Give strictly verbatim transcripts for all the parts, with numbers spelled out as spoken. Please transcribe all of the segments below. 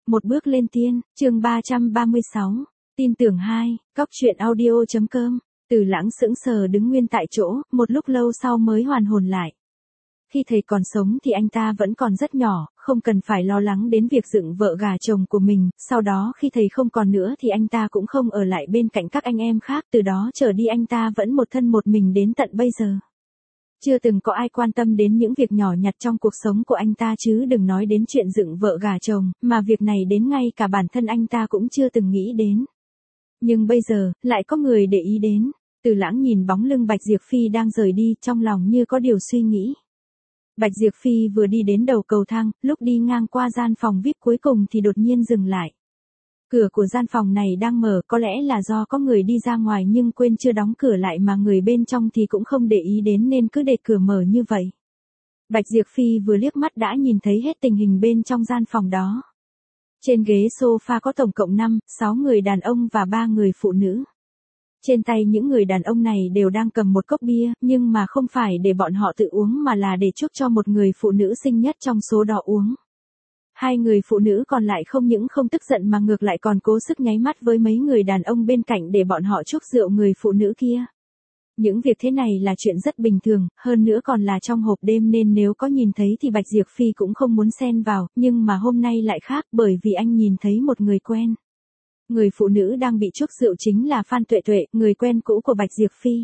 Một bước lên tiên, chương ba trăm ba mươi sáu, tin tưởng hai, cóc truyện audio.com, Từ Lãng sững sờ đứng nguyên tại chỗ, một lúc lâu sau mới hoàn hồn lại. Khi thầy còn sống thì anh ta vẫn còn rất nhỏ, không cần phải lo lắng đến việc dựng vợ gả chồng của mình, sau đó khi thầy không còn nữa thì anh ta cũng không ở lại bên cạnh các anh em khác, từ đó trở đi anh ta vẫn một thân một mình đến tận bây giờ. Chưa từng có ai quan tâm đến những việc nhỏ nhặt trong cuộc sống của anh ta chứ đừng nói đến chuyện dựng vợ gả chồng, mà việc này đến ngay cả bản thân anh ta cũng chưa từng nghĩ đến. Nhưng bây giờ, lại có người để ý đến. Từ Lãng nhìn bóng lưng Bạch Diệp Phi đang rời đi, trong lòng như có điều suy nghĩ. Bạch Diệp Phi vừa đi đến đầu cầu thang, lúc đi ngang qua gian phòng vi ai pi cuối cùng thì đột nhiên dừng lại. Cửa của gian phòng này đang mở, có lẽ là do có người đi ra ngoài nhưng quên chưa đóng cửa lại mà người bên trong thì cũng không để ý đến nên cứ để cửa mở như vậy. Bạch Diệp Phi vừa liếc mắt đã nhìn thấy hết tình hình bên trong gian phòng đó. Trên ghế sofa có tổng cộng năm, sáu người đàn ông và ba người phụ nữ. Trên tay những người đàn ông này đều đang cầm một cốc bia, nhưng mà không phải để bọn họ tự uống mà là để chúc cho một người phụ nữ xinh nhất trong số đó uống. Hai người phụ nữ còn lại không những không tức giận mà ngược lại còn cố sức nháy mắt với mấy người đàn ông bên cạnh để bọn họ chúc rượu người phụ nữ kia. Những việc thế này là chuyện rất bình thường, hơn nữa còn là trong hộp đêm nên nếu có nhìn thấy thì Bạch Diệp Phi cũng không muốn xen vào, nhưng mà hôm nay lại khác bởi vì anh nhìn thấy một người quen. Người phụ nữ đang bị chúc rượu chính là Phan Tuệ Tuệ, người quen cũ của Bạch Diệp Phi.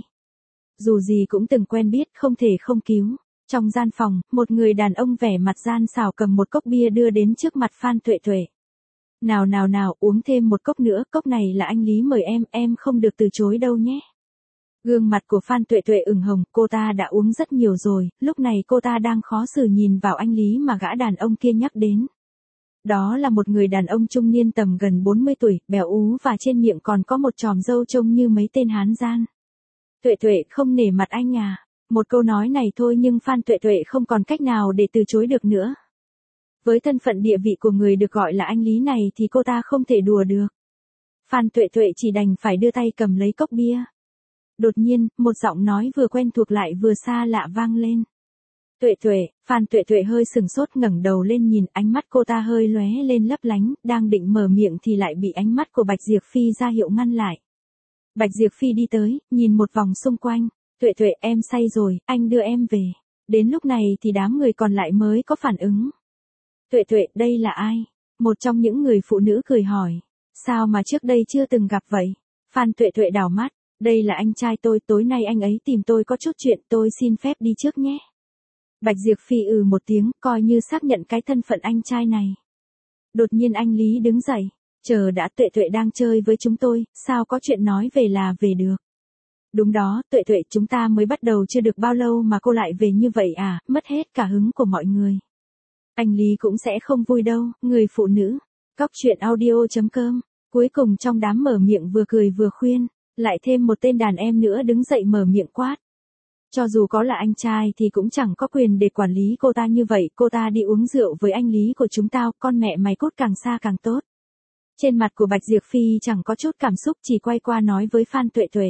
Dù gì cũng từng quen biết, không thể không cứu. Trong gian phòng, một người đàn ông vẻ mặt gian xảo cầm một cốc bia đưa đến trước mặt Phan Tuệ Tuệ. Nào nào nào, uống thêm một cốc nữa, cốc này là anh Lý mời em, em không được từ chối đâu nhé. Gương mặt của Phan Tuệ Tuệ ửng hồng, cô ta đã uống rất nhiều rồi, lúc này cô ta đang khó xử nhìn vào anh Lý mà gã đàn ông kia nhắc đến. Đó là một người đàn ông trung niên tầm gần bốn mươi tuổi, bèo ú và trên miệng còn có một chòm râu trông như mấy tên hán gian. Tuệ Tuệ, không nể mặt anh à? Một câu nói này thôi nhưng Phan Tuệ Tuệ không còn cách nào để từ chối được nữa. Với thân phận địa vị của người được gọi là anh Lý này thì cô ta không thể đùa được. Phan Tuệ Tuệ chỉ đành phải đưa tay cầm lấy cốc bia. Đột nhiên, một giọng nói vừa quen thuộc lại vừa xa lạ vang lên. Tuệ Tuệ, Phan Tuệ Tuệ hơi sừng sốt ngẩng đầu lên nhìn, ánh mắt cô ta hơi lóe lên lấp lánh, đang định mở miệng thì lại bị ánh mắt của Bạch Diệp Phi ra hiệu ngăn lại. Bạch Diệp Phi đi tới, nhìn một vòng xung quanh. Tuệ Tuệ, em say rồi, anh đưa em về. Đến lúc này thì đám người còn lại mới có phản ứng. Tuệ Tuệ, đây là ai? Một trong những người phụ nữ cười hỏi. Sao mà trước đây chưa từng gặp vậy? Phan Tuệ Tuệ đảo mắt. Đây là anh trai tôi, tối nay anh ấy tìm tôi có chút chuyện, tôi xin phép đi trước nhé. Bạch Diệp Phi ừ một tiếng, coi như xác nhận cái thân phận anh trai này. Đột nhiên anh Lý đứng dậy. Chờ đã, Tuệ Tuệ đang chơi với chúng tôi, sao có chuyện nói về là về được. Đúng đó, Tuệ Tuệ, chúng ta mới bắt đầu chưa được bao lâu mà cô lại về như vậy à, mất hết cả hứng của mọi người. Anh Lý cũng sẽ không vui đâu, người phụ nữ. Cóc truyện audio.com, cuối cùng trong đám mở miệng vừa cười vừa khuyên, lại thêm một tên đàn em nữa đứng dậy mở miệng quát. Cho dù có là anh trai thì cũng chẳng có quyền để quản lý cô ta như vậy, cô ta đi uống rượu với anh Lý của chúng tao, con mẹ mày cút càng xa càng tốt. Trên mặt của Bạch Diệp Phi chẳng có chút cảm xúc, chỉ quay qua nói với Phan Tuệ Tuệ.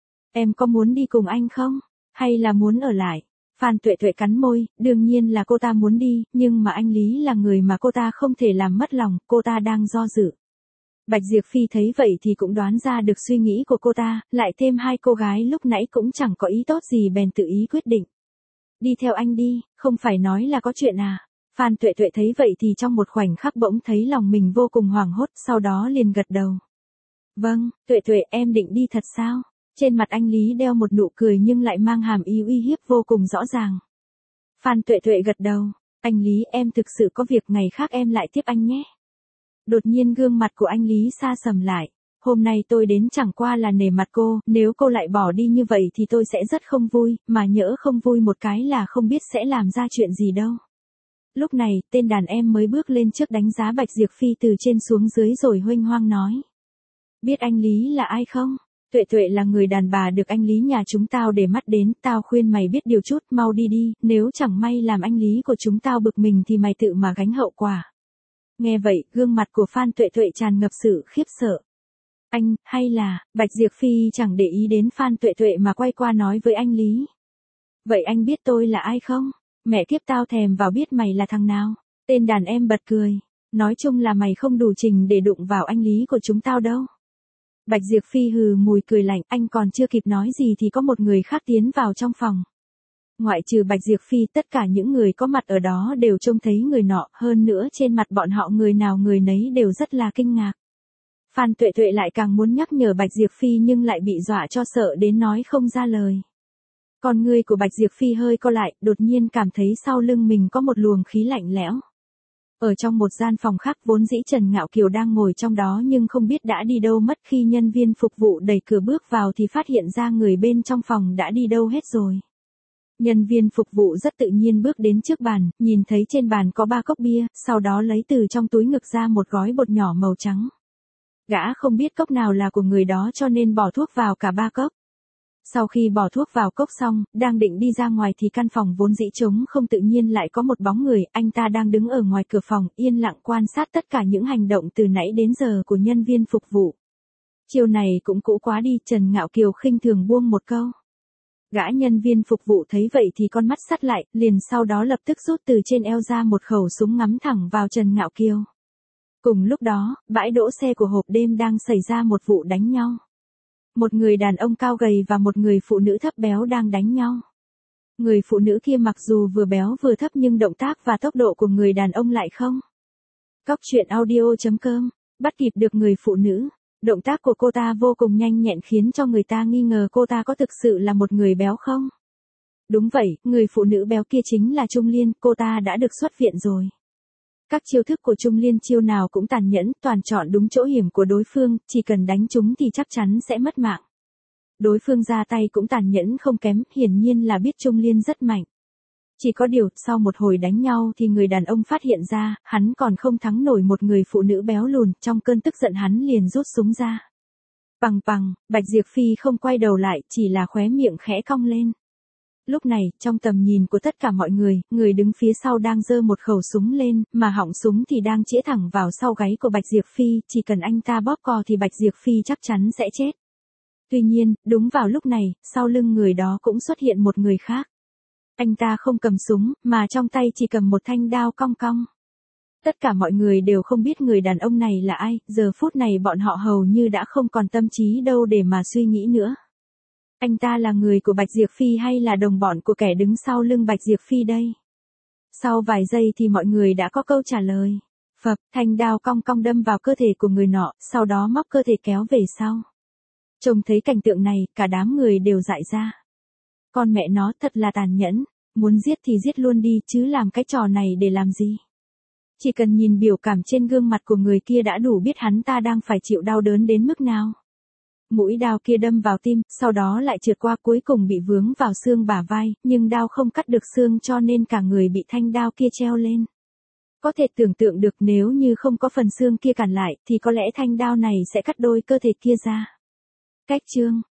Em có muốn đi cùng anh không? Hay là muốn ở lại? Phan Tuệ Tuệ cắn môi, đương nhiên là cô ta muốn đi, nhưng mà anh Lý là người mà cô ta không thể làm mất lòng, cô ta đang do dự. Bạch Diệp Phi thấy vậy thì cũng đoán ra được suy nghĩ của cô ta, lại thêm hai cô gái lúc nãy cũng chẳng có ý tốt gì bèn tự ý quyết định. Đi theo anh đi, không phải nói là có chuyện à? Phan Tuệ Tuệ thấy vậy thì trong một khoảnh khắc bỗng thấy lòng mình vô cùng hoảng hốt, sau đó liền gật đầu. Vâng, Tuệ Tuệ, em định đi thật sao? Trên mặt anh Lý đeo một nụ cười nhưng lại mang hàm ý uy hiếp vô cùng rõ ràng. Phan Tuệ Tuệ gật đầu. Anh Lý, em thực sự có việc, ngày khác em lại tiếp anh nhé. Đột nhiên gương mặt của anh Lý sa sầm lại. Hôm nay tôi đến chẳng qua là nể mặt cô, nếu cô lại bỏ đi như vậy thì tôi sẽ rất không vui, mà nhỡ không vui một cái là không biết sẽ làm ra chuyện gì đâu. Lúc này, tên đàn em mới bước lên trước đánh giá Bạch Diệp Phi từ trên xuống dưới rồi huênh hoang nói. Biết anh Lý là ai không? Tuệ Tuệ là người đàn bà được anh Lý nhà chúng tao để mắt đến, tao khuyên mày biết điều chút, mau đi đi, nếu chẳng may làm anh Lý của chúng tao bực mình thì mày tự mà gánh hậu quả. Nghe vậy, gương mặt của Phan Tuệ Tuệ tràn ngập sự khiếp sợ. Anh, hay là, Bạch Diệp Phi chẳng để ý đến Phan Tuệ Tuệ mà quay qua nói với anh Lý. Vậy anh biết tôi là ai không? Mẹ kiếp, tao thèm vào biết mày là thằng nào. Tên đàn em bật cười. Nói chung là mày không đủ trình để đụng vào anh Lý của chúng tao đâu. Bạch Diệp Phi hừ mùi cười lạnh, anh còn chưa kịp nói gì thì có một người khác tiến vào trong phòng. Ngoại trừ Bạch Diệp Phi, tất cả những người có mặt ở đó đều trông thấy người nọ, hơn nữa trên mặt bọn họ người nào người nấy đều rất là kinh ngạc. Phan Tuệ Tuệ lại càng muốn nhắc nhở Bạch Diệp Phi nhưng lại bị dọa cho sợ đến nói không ra lời. Con ngươi của Bạch Diệp Phi hơi co lại, đột nhiên cảm thấy sau lưng mình có một luồng khí lạnh lẽo. Ở trong một gian phòng khác vốn dĩ Trần Ngạo Kiều đang ngồi trong đó nhưng không biết đã đi đâu mất, khi nhân viên phục vụ đẩy cửa bước vào thì phát hiện ra người bên trong phòng đã đi đâu hết rồi. Nhân viên phục vụ rất tự nhiên bước đến trước bàn, nhìn thấy trên bàn có ba cốc bia, sau đó lấy từ trong túi ngực ra một gói bột nhỏ màu trắng. Gã không biết cốc nào là của người đó cho nên bỏ thuốc vào cả ba cốc. Sau khi bỏ thuốc vào cốc xong, đang định đi ra ngoài thì căn phòng vốn dĩ trống không tự nhiên lại có một bóng người, anh ta đang đứng ở ngoài cửa phòng, yên lặng quan sát tất cả những hành động từ nãy đến giờ của nhân viên phục vụ. Chiều này cũng cũ quá đi, Trần Ngạo Kiều khinh thường buông một câu. Gã nhân viên phục vụ thấy vậy thì con mắt sắt lại, liền sau đó lập tức rút từ trên eo ra một khẩu súng ngắm thẳng vào Trần Ngạo Kiều. Cùng lúc đó, bãi đỗ xe của hộp đêm đang xảy ra một vụ đánh nhau. Một người đàn ông cao gầy và một người phụ nữ thấp béo đang đánh nhau. Người phụ nữ kia mặc dù vừa béo vừa thấp nhưng động tác và tốc độ của người đàn ông lại không. Cóc truyện audio chấm com, bắt kịp được người phụ nữ. Động tác của cô ta vô cùng nhanh nhẹn khiến cho người ta nghi ngờ cô ta có thực sự là một người béo không. Đúng vậy, người phụ nữ béo kia chính là Trung Liên, cô ta đã được xuất viện rồi. Các chiêu thức của Trung Liên chiêu nào cũng tàn nhẫn, toàn chọn đúng chỗ hiểm của đối phương, chỉ cần đánh trúng thì chắc chắn sẽ mất mạng. Đối phương ra tay cũng tàn nhẫn không kém, hiển nhiên là biết Trung Liên rất mạnh. Chỉ có điều, sau một hồi đánh nhau thì người đàn ông phát hiện ra, hắn còn không thắng nổi một người phụ nữ béo lùn, trong cơn tức giận hắn liền rút súng ra. Pằng pằng, Bạch Diệp Phi không quay đầu lại, chỉ là khóe miệng khẽ cong lên. Lúc này, trong tầm nhìn của tất cả mọi người, người đứng phía sau đang giơ một khẩu súng lên, mà họng súng thì đang chĩa thẳng vào sau gáy của Bạch Diệp Phi, chỉ cần anh ta bóp cò thì Bạch Diệp Phi chắc chắn sẽ chết. Tuy nhiên, đúng vào lúc này, sau lưng người đó cũng xuất hiện một người khác. Anh ta không cầm súng, mà trong tay chỉ cầm một thanh đao cong cong. Tất cả mọi người đều không biết người đàn ông này là ai, giờ phút này bọn họ hầu như đã không còn tâm trí đâu để mà suy nghĩ nữa. Anh ta là người của Bạch Diệp Phi hay là đồng bọn của kẻ đứng sau lưng Bạch Diệp Phi đây? Sau vài giây thì mọi người đã có câu trả lời. Phập, thanh đao cong cong đâm vào cơ thể của người nọ, sau đó móc cơ thể kéo về sau. Trông thấy cảnh tượng này, cả đám người đều dại ra. Con mẹ nó thật là tàn nhẫn, muốn giết thì giết luôn đi chứ làm cái trò này để làm gì? Chỉ cần nhìn biểu cảm trên gương mặt của người kia đã đủ biết hắn ta đang phải chịu đau đớn đến mức nào. Mũi đao kia đâm vào tim, sau đó lại trượt qua cuối cùng bị vướng vào xương bả vai, nhưng đao không cắt được xương cho nên cả người bị thanh đao kia treo lên. Có thể tưởng tượng được nếu như không có phần xương kia cản lại thì có lẽ thanh đao này sẽ cắt đôi cơ thể kia ra. Cách chương